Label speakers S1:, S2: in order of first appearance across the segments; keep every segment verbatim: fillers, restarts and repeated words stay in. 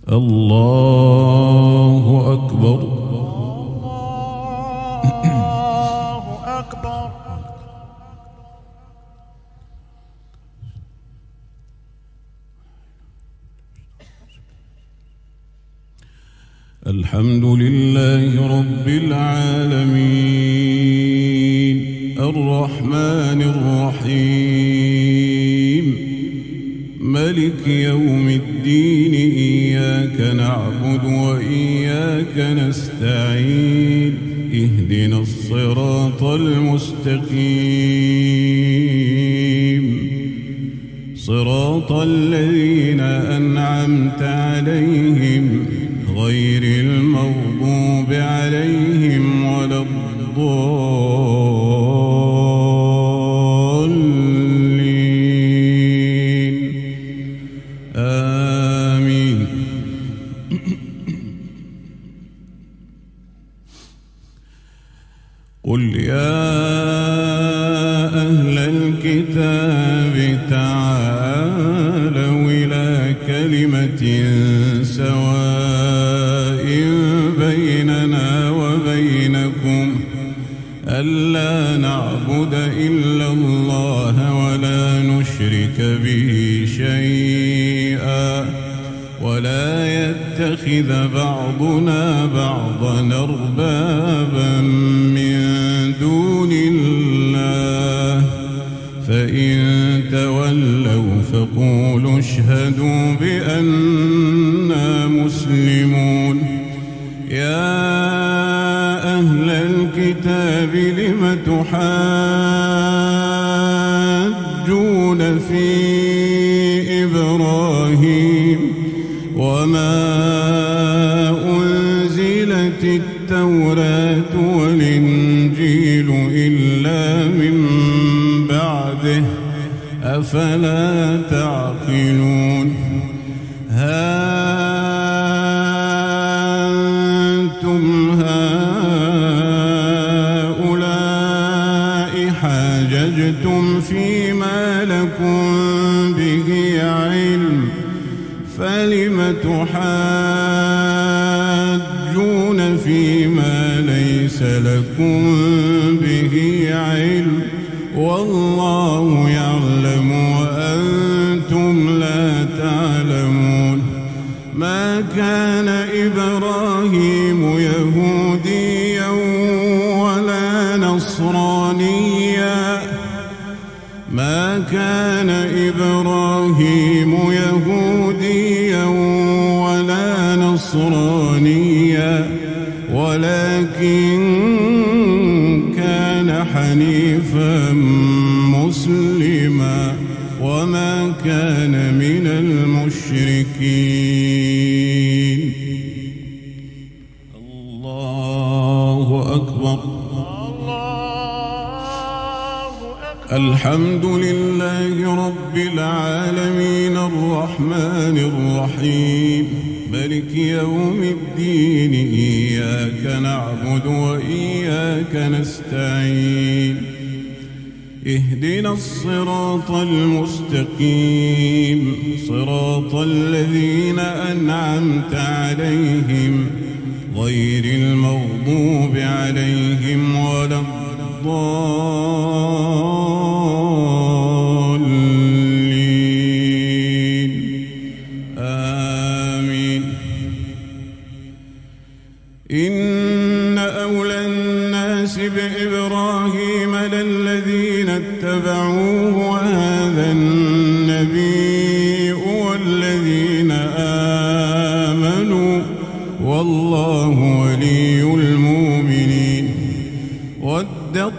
S1: الله أكبر.
S2: الله أكبر.
S1: الحمد لله رب العالمين الرحمن الرحيم ملك يوم الدين إياك نعبد وإياك نستعين اهدنا الصراط المستقيم صراط الذين أنعمت عليهم غير المغضوب عليهم ولا الضالين آمين. قل يا أهل الكتاب تعالوا إلى كلمة سواء بيننا وبينكم ألا نعبد إلا الله ولا نشرك به شيئا ولا يتخذ بعضنا بعضا أربابا من دون الله فإن تولوا فقولوا اشهدوا بأننا مسلمون. يا أهل الكتاب لم تحاجون في إبراهيم وما أنزلت التوراة والإنجيل إلا من بعده أفلا تعقلون. ها أنتم هؤلاء حاججتم فيما لكم به علم فلم تحاجون فيما ليس لكم به علم والله يعلم وأنتم لا تعلمون. ما كان إبراهيم يهوديا ولا نصرانيا ما كان إبراهيم يهوديا ولا نصرانيا ولكن كان حنيفا مسلما وما كان من المشركين. الله أكبر. الحمد لله رب العالمين الرحمن الرحيم مالك يوم الدين إياك نعبد وإياك نستعين اهدنا الصراط المستقيم صراط الذين أنعمت عليهم غير المغضوب عليهم ولا الضالين آمين. إن أولى الناس بإبراهيم للذين اتبعوه وهذا النبي والذين آمنوا والله ولي المؤمنين. ودت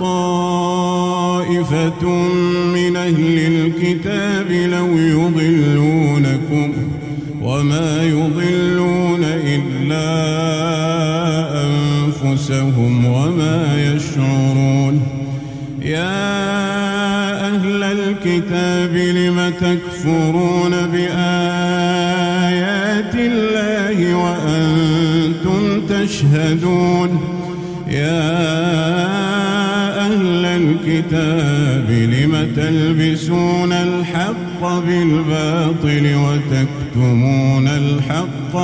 S1: طائفة من أهل الكتاب لو يضلونكم وما يضلون إلا أنفسهم وما يشعرون. يا أهل الكتاب لم تكفرون بآيات الله وأنتم تشهدون. يا أهل الكتاب لم تلبسون الحق بالباطل وتكتمون الحق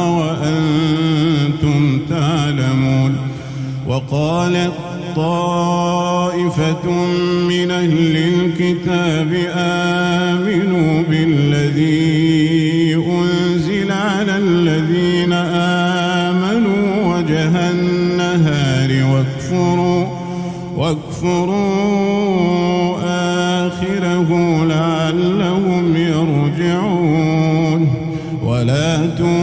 S1: وأنتم تعلمون. وقالت طائفة من أهل الكتاب آمنوا بالذي أنزل على الذين آمنوا وجه النهار واكفروا واكفروا آخره لعلهم يرجعون. ولا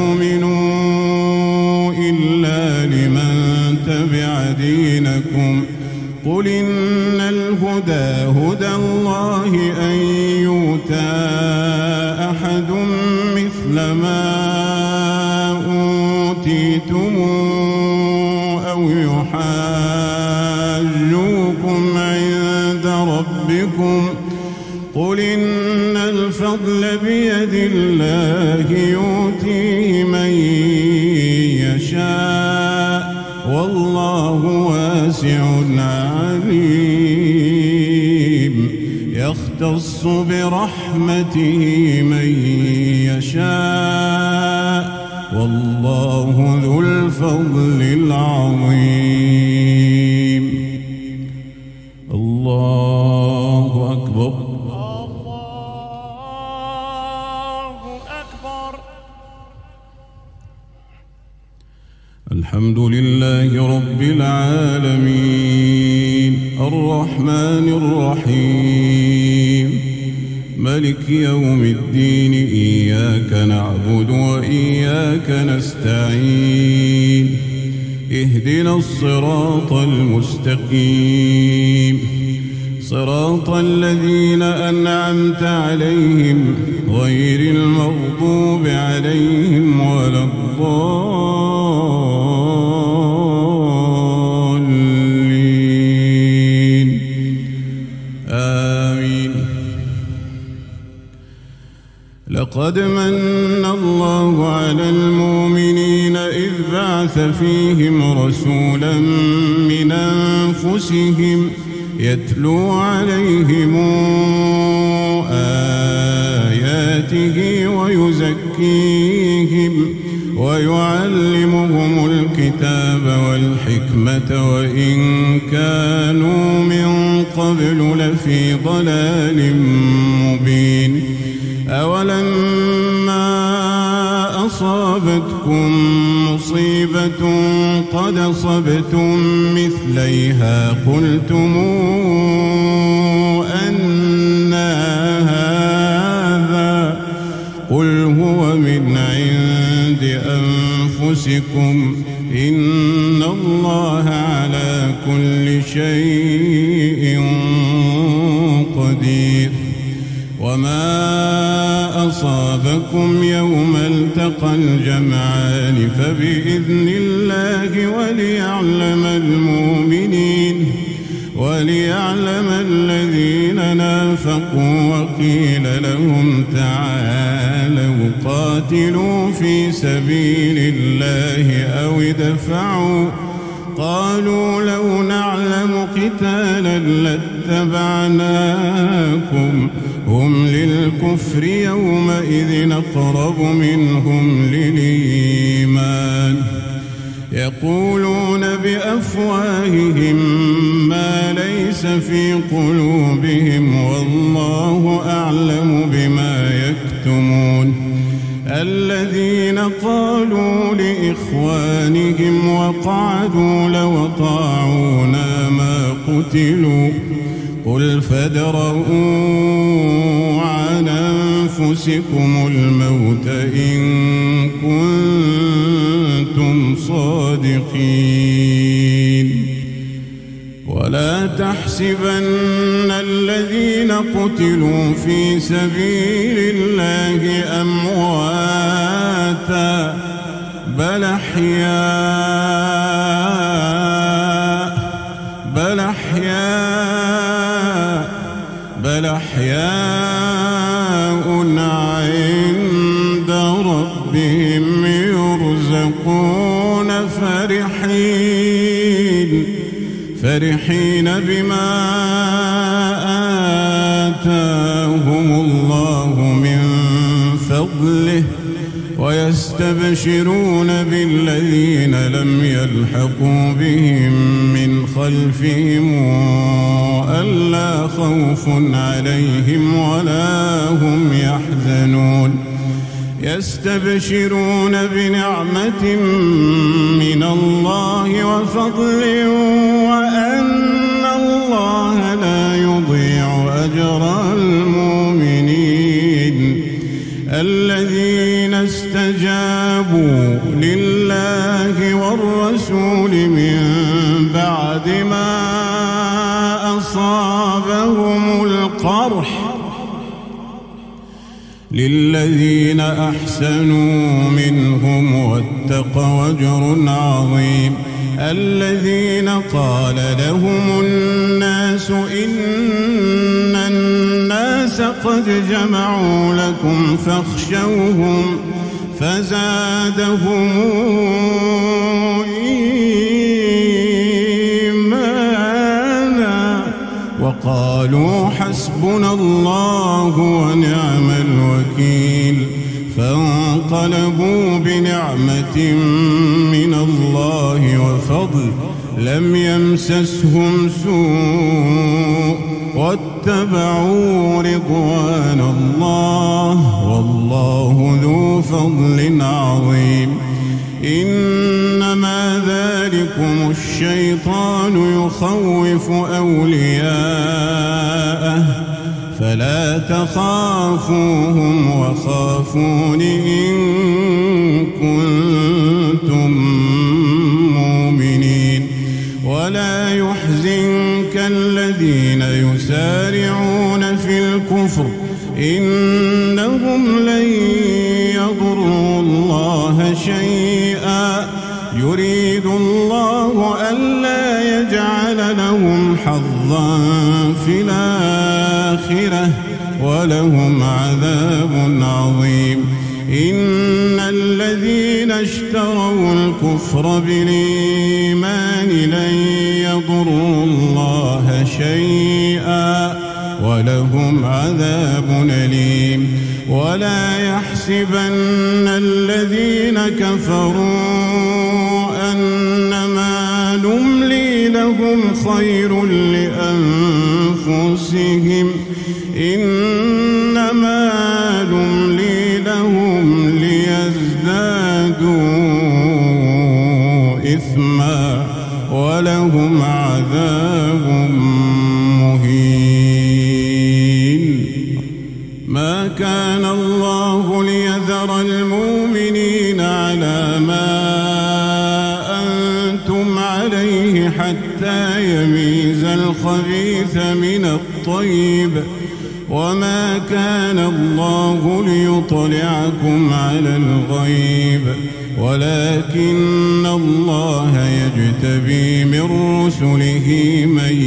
S1: تؤمنوا إلا لمن تبع دينكم قل إن الهدى هدى الله أن يؤتى أحد مثل ما أوتيتم أو يحاجوكم عند ربكم قل إن الفضل بيد الله يؤتيه من يشاء والله واسع عليم. يختص برحمته من يشاء والله ذو الفضل العظيم. الله أكبر.
S2: الله أكبر.
S1: الحمد لله رب العالمين الرحمن الرحيم ملك يوم الدين إياك نعبد وإياك نستعين اهدنا الصراط المستقيم صراط الذين أنعمت عليهم غير المغضوب عليهم ولا الضالين آمين. لقد من الله على المؤمنين إذ بعث فيهم رسولا من أنفسهم يتلو عليهم آياته ويزكيهم ويعلمهم الكتاب والحكمة وإن كانوا من قبل لفي ضلال مبين. أولما أصابتكم مصيبة قد أصبتم مثليها قلتم أنى هذا قل هو من عند أنفسكم إن الله على كل شيء قدير. وما أصابكم يوم التقى الجمعان فبإذن الله وليعلم المؤمنين وليعلم الذين نافقوا. وقيل لهم تعالوا قاتلوا في سبيل الله أو ادفعوا قالوا لو نعلم قتالا لاتبعناكم هم للكفر يومئذ أقرب منهم للإيمان يقولون بأفواههم ما ليس في قلوبهم والله أعلم بما يكتمون. الذين قالوا لإخوانهم وقعدوا لو أطاعونا ما قتلوا قل فادرءوا عن أنفسكم الموت إن كنتم صادقين. ولا تحسبن الذين قتلوا في سبيل الله أمواتا بل أحياء بل أحياء بل أحياء عند ربهم يرزقون فرحين فرحين بما آتاهم الله من فضله ويستبشرون بالذين لم يلحقوا بهم من خلفهم ألا خوف عليهم ولا هم يحزنون يستبشرون بنعمة من الله وفضل وأن الله لا يضيع أجر المؤمنين الذين استجابوا لله والرسول من بعد ما أصابهم القرح للذين أحسنوا منهم واتقوا أجر عظيم الذين قال لهم الناس إن الناس قد جمعوا لكم فاخشوهم فزادهم إيمانا وقالوا حسبنا الله ونعم الوكيل فانقلبوا بنعمة من الله وفضل لم يمسسهم سوء واتبعوا رضوان الله والله ذو فضل عظيم إنما ذلكم الشيطان يخوف أولياءه فلا تخافوهم وخافون إن كنتم مؤمنين ولا يحزنك الذين يسارعون في الكفر إنهم لن يضروا الله شيئا يريد الله ألا يجعل لهم حظا في الآخرة ولهم عذاب عظيم إن الذين اشتروا الكفر بالإيمان لن يضروا الله شيئا ولهم عذاب أليم ولا يحسبن الذين كفروا أنما نملي لهم خير لأنفسهم إنما نملي لهم ليزدادوا إثما ولهم عذاب مهين ما كان الله ليذر المؤمنين على ما أنتم عليه حتى يميز الخبيث من الطيب وما كان الله ليطلعكم على الغيب ولكن الله يجتبي من رسله من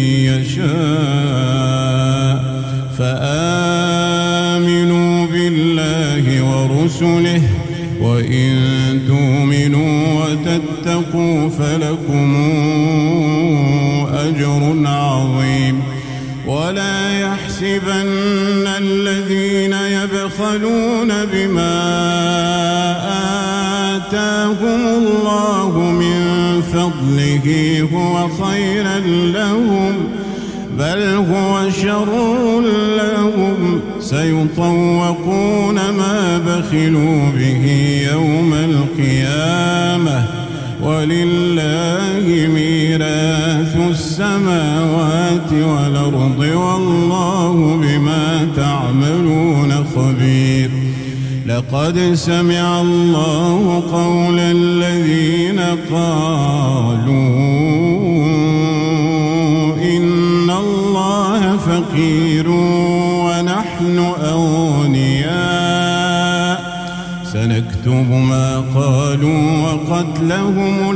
S1: يشاء فآمنوا بالله ورسله وإن تؤمنوا وتتقوا فلكم أجر عظيم ولا يحسبن الذين يبخلون بما آتاهم الله من فضله هو خيرا لهم بل هو شر لهم سيطوقون ما بخلوا به يوم القيامة ولله ميراث السماوات والأرض والله بما تعملون خبير لقد سمع الله قول الذين قالوا إن الله فقير ونحن أغنياء سنكتب ما قالوا وقتلهم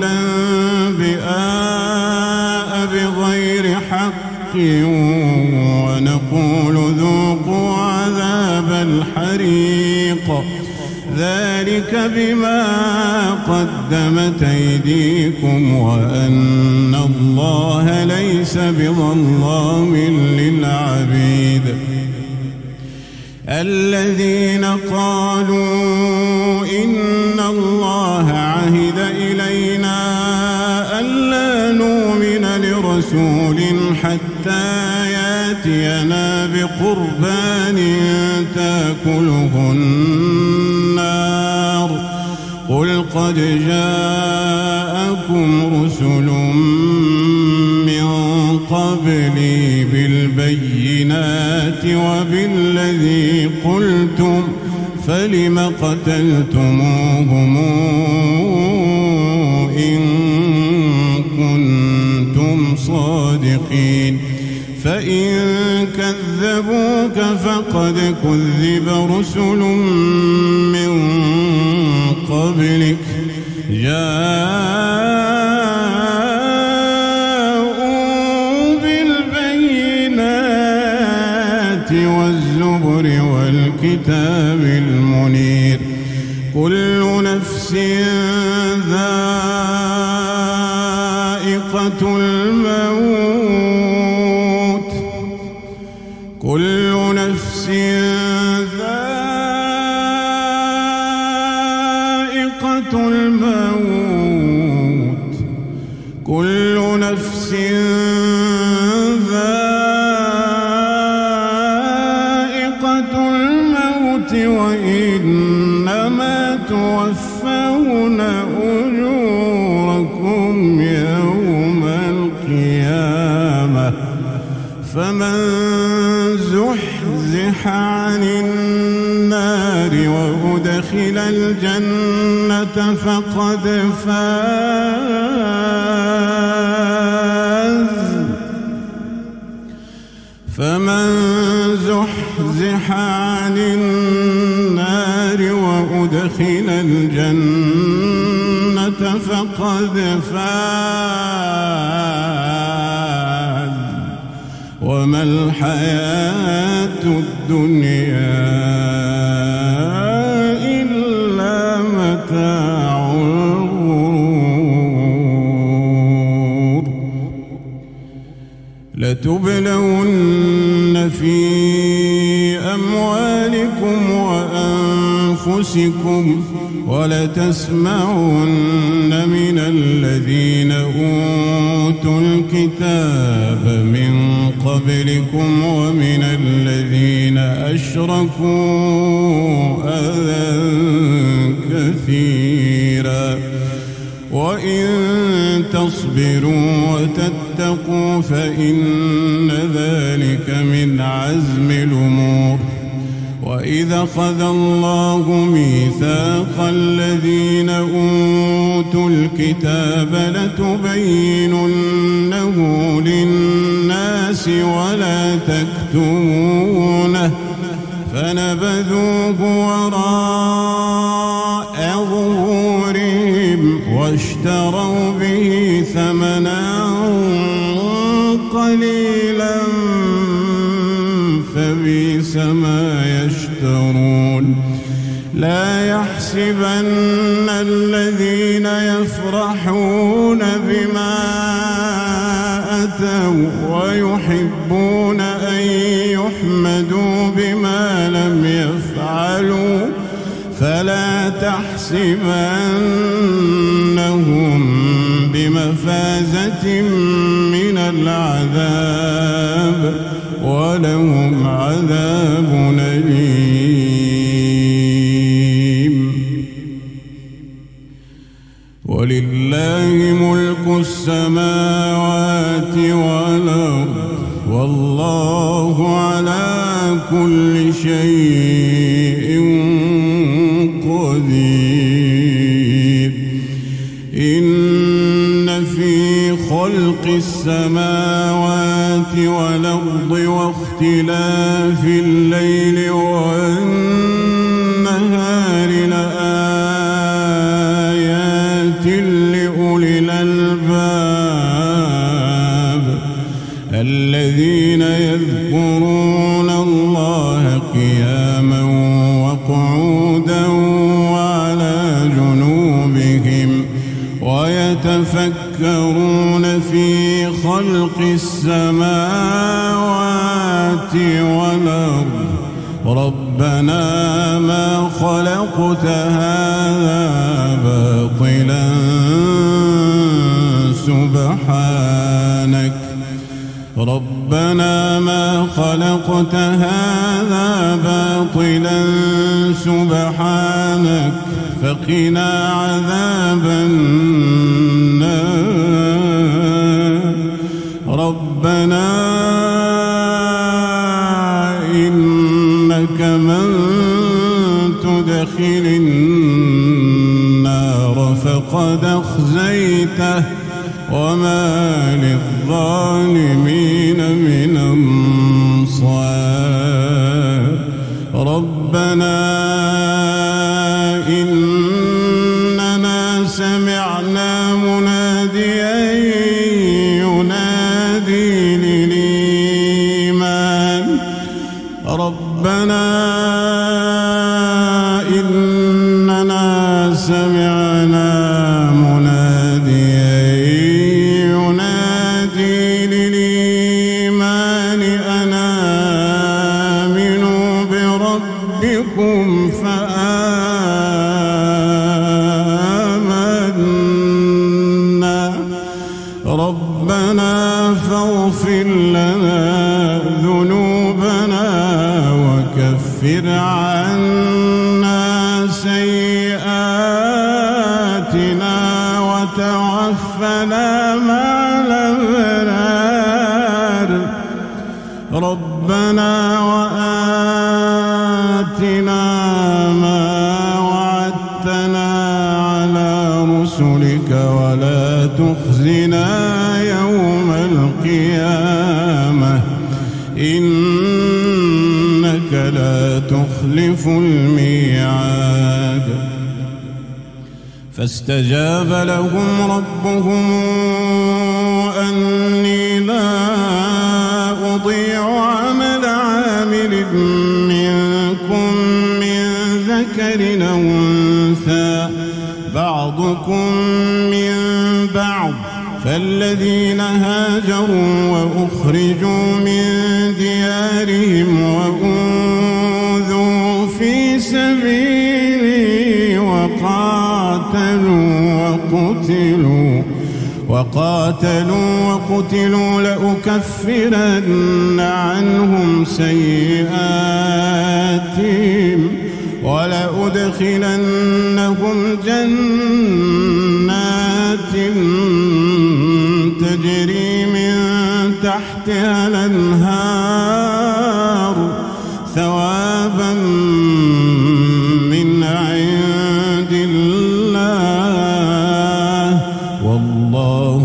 S1: الأنبياء بغير حق ونقول ذوقوا عذاب الحريق ذلك بما قدمت أيديكم وأن الله ليس بظلام للعبيد الذين قالوا إن الله عهد إلينا ألا نؤمن لرسول حتى يأتينا بقربان تأكله النار قل قد جاءكم رسل من قبلي بالبينات وبالذي قلتم فلم قتلتموهم إن كنتم صادقين فإن كذبوك فقد كذب رسل من قبلك جاءوا بالبينات والزبر والكتاب المنير كل نفس ذائقة الموت كل نفس ذائقة الموت كل نفس ذائقة الموت وإنما توفون أجوركم يوم القيامة فمن زحزح عن النار وأدخل الجنة فقد فاز فمن زحزح عن النار وأدخل الجنة فقد فاز وما الحياة الدنيا إلا متاع الغرور لتبلون في أموالكم وأنفسكم ولتسمعن من الذين أوتوا الكتاب من قبلكم ومن الذين أشركوا أذى كثيرا وإن تصبروا وتتقوا فإن ذلك من عزم الأمور وإذا أخذ الله ميثاق الذين أوتوا الكتاب لتبيننه للناس ولا تكتمونه فنبذوه وراء ظهورهم واشتروا به ثمنا قليلا فبئس ما يشترون لا يحسبن الذين يفرحون بما أتوا ويحبون أن يحمدوا بما لم يفعلوا فلا تحسبنهم بمفازة من العذاب ولهم عذاب أليم ولله ملك السماوات والأرض والله على كل شيء قدير إن في خلق السماوات والأرض واختلاف الليل والنهار لآيات لأولي الألباب الذين يذكرون الله قياما وقعودا وعلى جنوبهم ويتفكرون في خلق السماوات والأرض رب ربنا ما خلقت هذا باطلا سبحانك ربنا ما خلقت هذا باطلا سبحانك فقنا عذاب النار ربنا إنك من تدخل النار فقد أخزيته وما للظالمين من أنصار ربنا إننا سمعنا مناديا ينادي للإيمان ربنا إننا سمعنا مناديا ينادي للإيمان أن آمنوا بربكم فآمنا ربنا فاغفر لنا ذنوبنا وكفر عنا سيئاتنا وتوفنا مع الأبرار ربنا وآتنا ما وعدتنا على رسلك ولا تخزنا يوم القيامة إنك لا تخلف الميعاد فاستجاب لهم ربهم أني لا أضيع عمل عامل منكم من ذكر أو أنثى بعضكم من بعض فالذين هاجروا وأخرجوا من ديارهم وأوذوا في سبيلي وقاتلوا وقتلوا وقاتلوا وقتلوا لأكفرن عنهم سيئاتهم ولأدخلنهم جنات تجري من تحتها الأنهار ثوابا من عند الله والله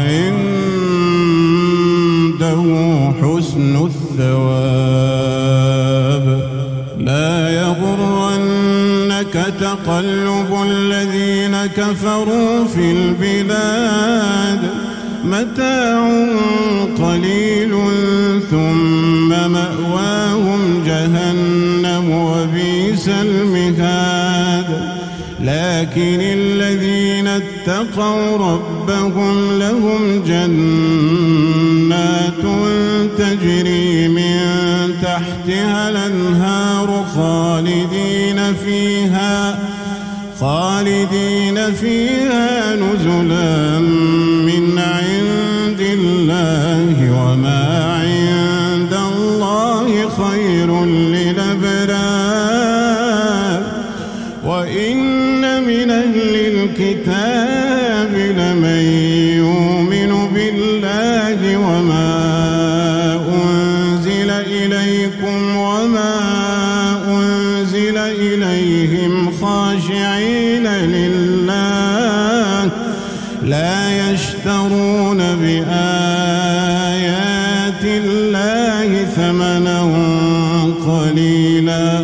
S1: عنده حسن الثواب لا يغرنك تقلب الذين كفروا في البلاد متاع قليل ثم مأواهم جهنم وبئس المهاد لكن الذين اتقوا ربهم لهم جنات تجري من تحتها الأنهار خالدين فيها خالدين فيها نزلا من عند الله وما عند الله خير للأبرار وإن من أهل الكتاب لمن يؤمن بالله وما أنزل إليكم وما أنزل إليهم خاشعين لله لا يشترون بآيات الله ثمنا قليلا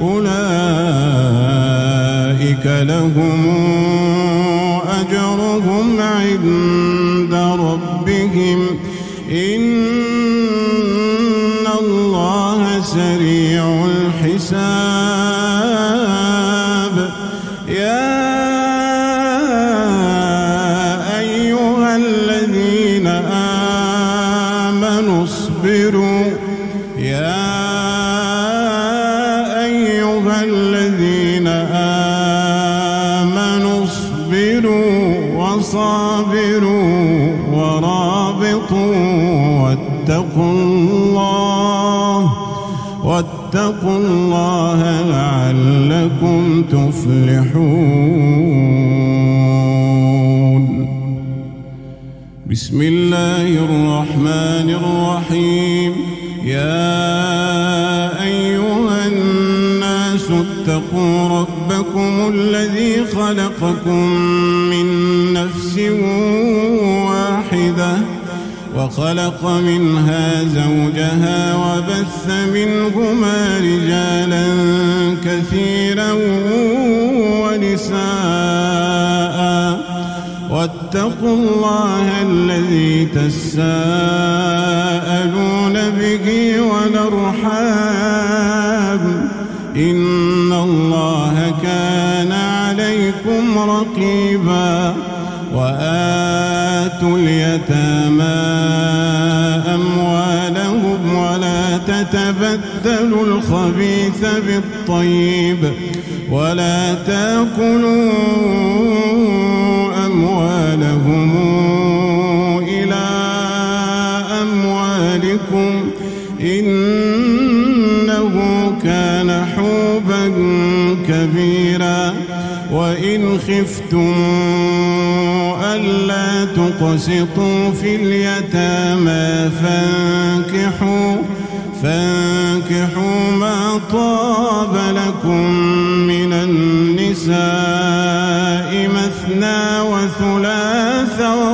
S1: أولئك لهم أجرهم عند ربهم إن الله سريع الحساب يا أيها الذين آمنوا اصبروا يا فاصبروا وصابروا ورابطوا واتقوا الله واتقوا الله لعلكم تفلحون. بسم الله الرحمن الرحيم. يا أيها الناس اتقوا ربكم الذي خلقكم من نفس واحدة وخلق منها زوجها وبث منهما رجالا كثيرا ونساء واتقوا الله الذي تساءلون به والأرحام إن الله كان عليكم رقيبا. وآتوا اليتامى أموالهم ولا تتبدلوا الخبيث بالطيب ولا تأكلوا أموالهم إلى أموالكم إنه كان حوبا كبيرا. وإن خفتم ألا تقسطوا في اليتامى فانكحوا فانكحوا ما طاب لكم من النساء مثنى وثلاث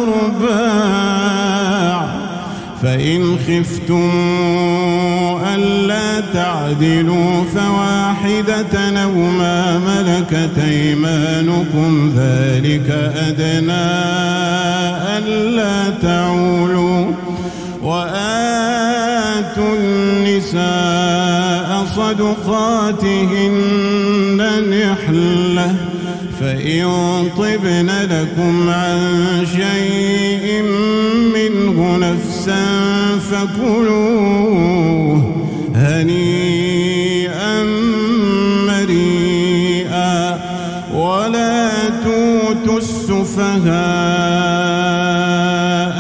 S1: ورباع فإن خفتم ألا تعدلوا فواحدة أو ما ملكت أيمانكم ذلك أدنى ألا تعولوا. وآتوا النساء صدقاتهن نحلة فإن طبن لكم عن شيء منه نفسا فكلوه هنيئا مريئا. ولا توتوا السفهاء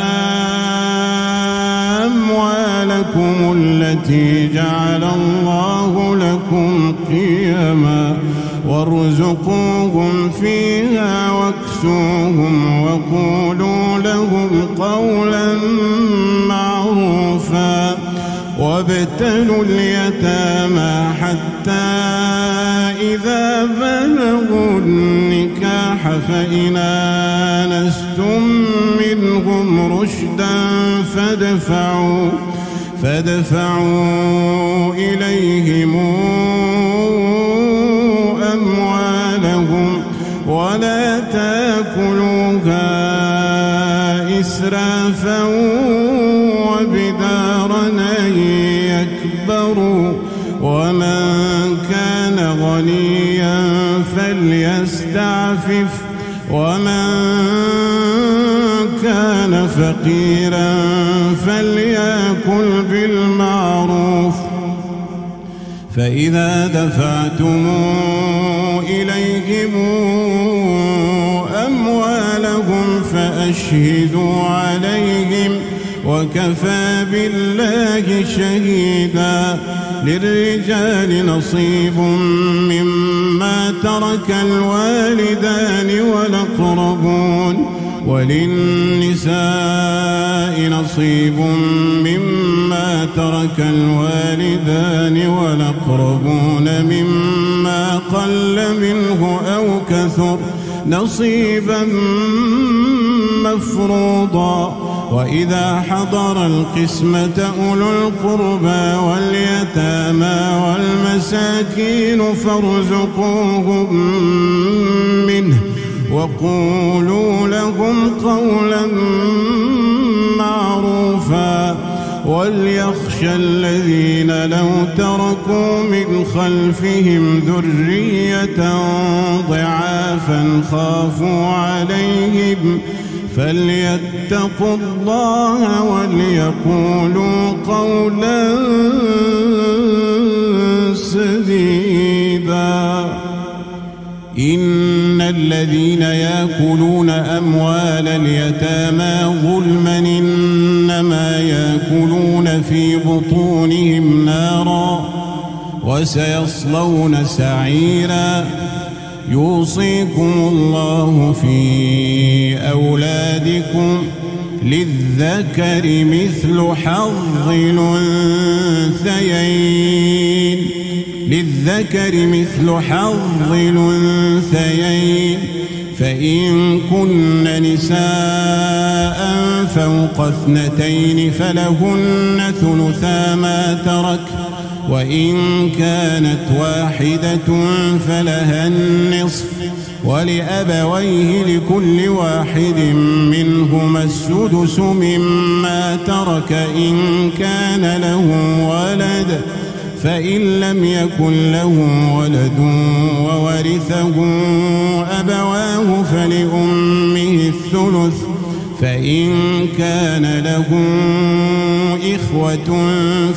S1: أموالكم التي جعل الله لكم قيما وارزقوهم فيها واكسوهم وقولوا لهم قولا معروفا. وابتلوا اليتامى حتى إذا بلغوا النكاح فإن آنستم منهم رشدا فادفعوا فادفعوا إليهم أموالهم ولا تأكلوها إسرافا وبدارا أن يكبروا. ومن كان غنيا فليستعفف ومن كان فقيرا فليأكل بالمعروف. فإذا دفعتم إليهم أموالهم فأشهدوا عليهم وكفى بالله شهيدا. للرجال نصيب مما ترك الوالدان والأقربون وللنساء نصيب مما ترك الوالدان والأقربون مما قل منه أو كثر نصيبا مفروضا. وإذا حضر القسمة أولو القربى واليتامى والمساكين فارزقوهم منه وقولوا لهم قولا معروفا. وليخشى الذين لو تركوا من خلفهم ذرية ضعافا خافوا عليهم فليتقوا الله وليقولوا قولا سديدا. إن الذين يأكلون أموال اليتامى ظلما إنما يأكلون في بطونهم نارا وسيصلون سعيرا يوصيكم الله في أولادكم للذكر مثل حظ الأنثيين للذكر مثل حظ الأنثيين فإن كن نساء فوق اثنتين فلهن ثلثا ما ترك وإن كانت واحدة فلها النصف ولأبويه لكل واحد منهما السدس مما ترك إن كان له ولد فإن لم يكن له ولد وورثه أبواه فلأمه الثلث فإن كان له إخوة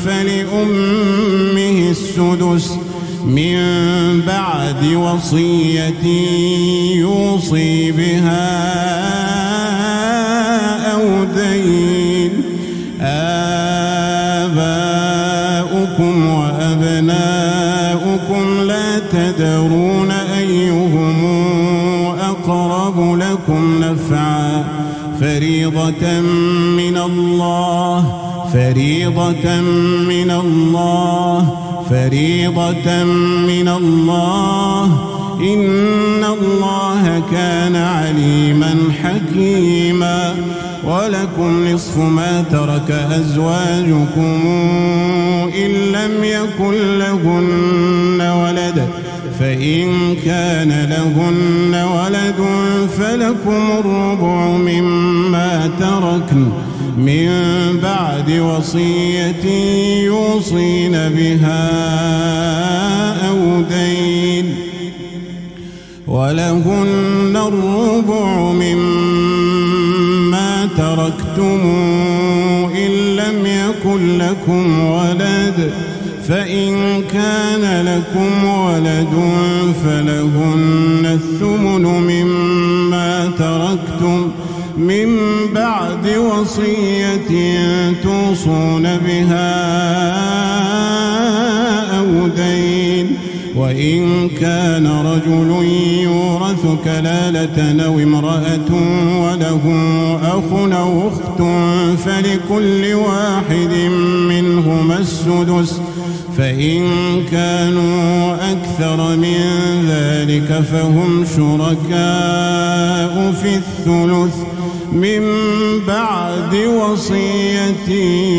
S1: فلأمه السدس من بعد وصية يوصي بها أو دين آباؤكم وأبناؤكم لا تدرون أيهم أقرب لكم نفعا فريضة من الله فريضة من الله فريضة من الله إن الله كان عليما حكيما ولكم نصف ما ترك أزواجكم إن لم يكن لهن ولد فإن كان لهن ولد فلكم الربع مما تركن من بعد وصية يوصين بها أو دين ولهن الربع مما تركتم إن لم يكن لكم ولد فإن كان لكم ولد فلهن الثمن مما تركتم من بعد وصية توصون بها أو دين وإن كان رجل يورث كلالة أو امرأة وله أخ أو أخت فلكل واحد منهما السدس فإن كانوا أكثر من ذلك فهم شركاء في الثلث من بعد وصية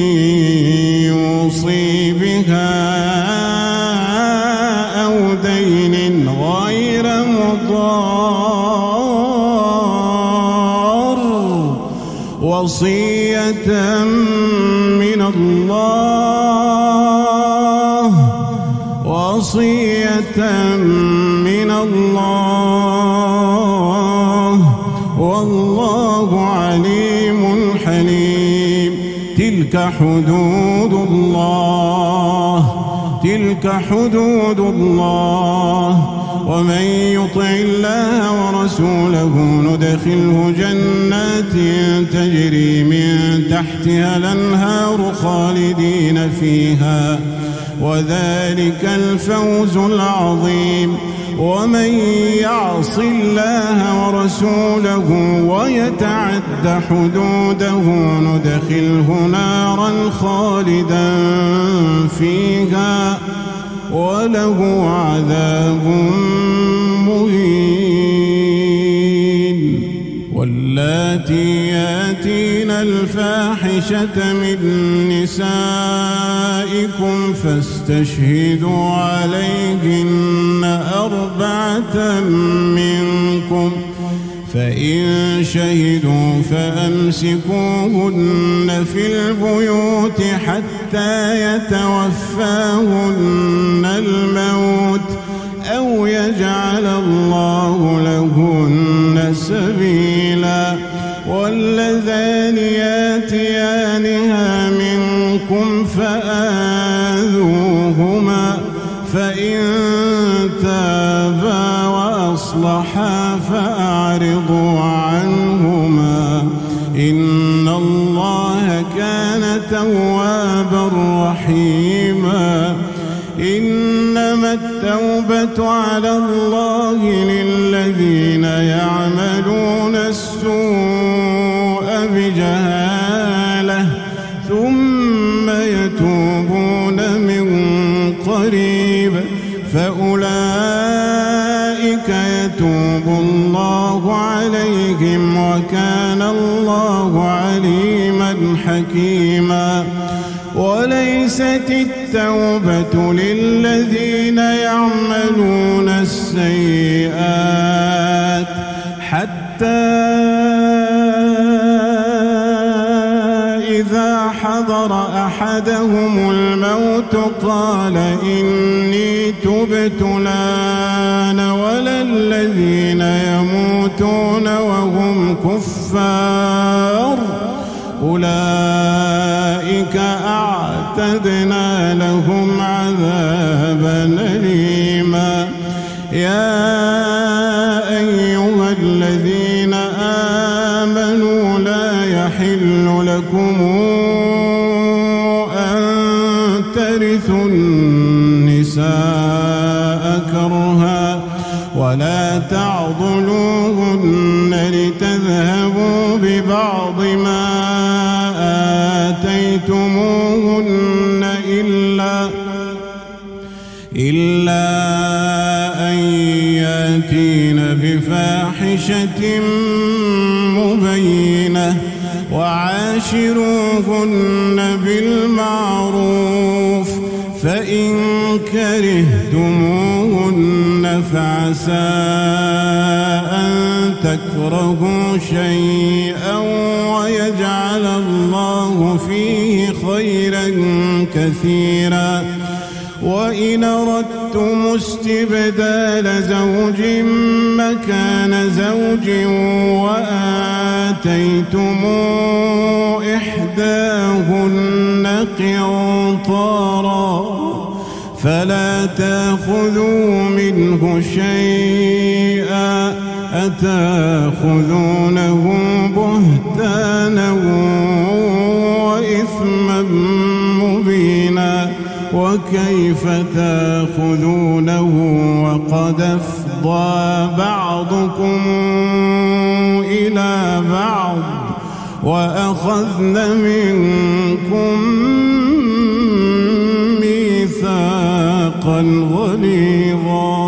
S1: يوصي بها أو دين غير مضار وصية من الله وصية من الله والله عليم حليم تلك حدود الله تلك حدود الله ومن يطع الله ورسوله ندخله جنات تجري من تحتها الأنهار خالدين فيها وذلك الفوز العظيم ومن يعص الله ورسوله ويتعد حدوده ندخله نارا خالدا فيها وله عذاب مهين واللاتي ياتين الفاحشة من نسائكم فاستشهدوا عليهن أربعة منكم فإن شهدوا فأمسكوهن في البيوت حتى يتوفاهن الموت أو يجعل الله لهن سبيلا واللذان ياتيانها منكم فآذوهما فإن تابا وأصلحا أصلحا فأعرضوا عنهما إن الله كان توابا رحيما إنما التوبة على الله للذين يعملون السوء بجهالة ثم يتوبون من قريب فأولئك يتوب الله عليهم وكان الله عليما حكيما وليست التوبة للذين يعملون السيئات حتى إذا حضر أحدهم الموت قال إني تبت الآن ولا الذين يموتون وهم كفار أولئك أعتدنا لهم عذابا أليما يا أيها الذين آمنوا لا يحل لكم أن ترثوا النساء كرها ولا تعضلوهن لتذهبوا ببعض ما آتيتموهن إلا إلا أن يأتين بفاحشة مبينة وعاشروهن بالمعروف فإن كرهتموهن فعسى أن تكرهوا شيئا ويجعل الله فيه خيرا كثيرا وإن أردتم استبدال زوج مكان زوج وآتيتم إحداهن قنطارا فلا تأخذوا منه شيئا أتأخذونه بهتانا وإثما مبينا وكيف تأخذونه وقد أفضى بعضكم إلى بعض وأخذن منكم ميثاقا غليظا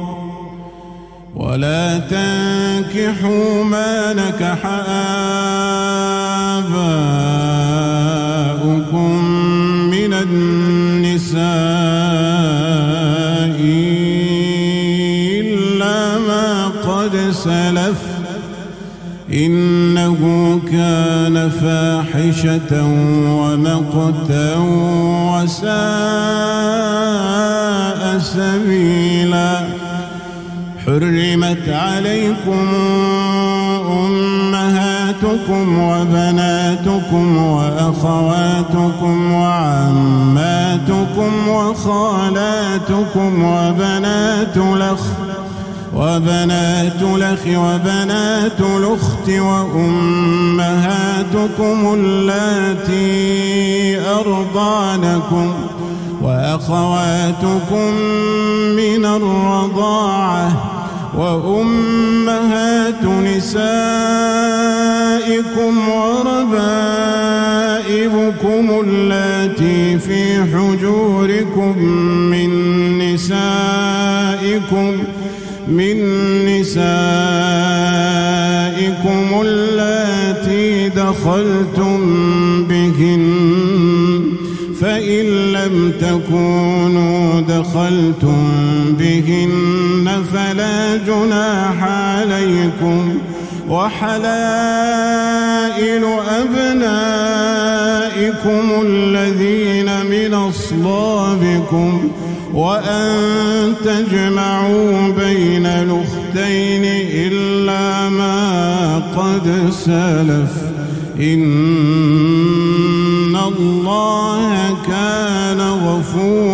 S1: ولا تنكحوا ما نكح آباؤكم من النساء إلا ما قد سلف إنه كان فاحشة ومقتا وساء سبيلا حرمت عليكم أمهاتكم وبناتكم وأخواتكم وعماتكم وخالاتكم وبنات الأخ وبنات الأخ وبنات الأخت وأمهاتكم اللاتي أرضعنكم وأخواتكم من الرضاعة وأمهات نسائكم وربائبكم اللاتي في حجوركم من نسائكم من نسائكم اللاتي دخلتم بهن فإن لم تكونوا دخلتم بهن فلا جناح عليكم وحلائل أبنائكم الذين من أصلابكم وأن تجمعوا بين الأختين إلا ما قد سلف إن الله كان غفورا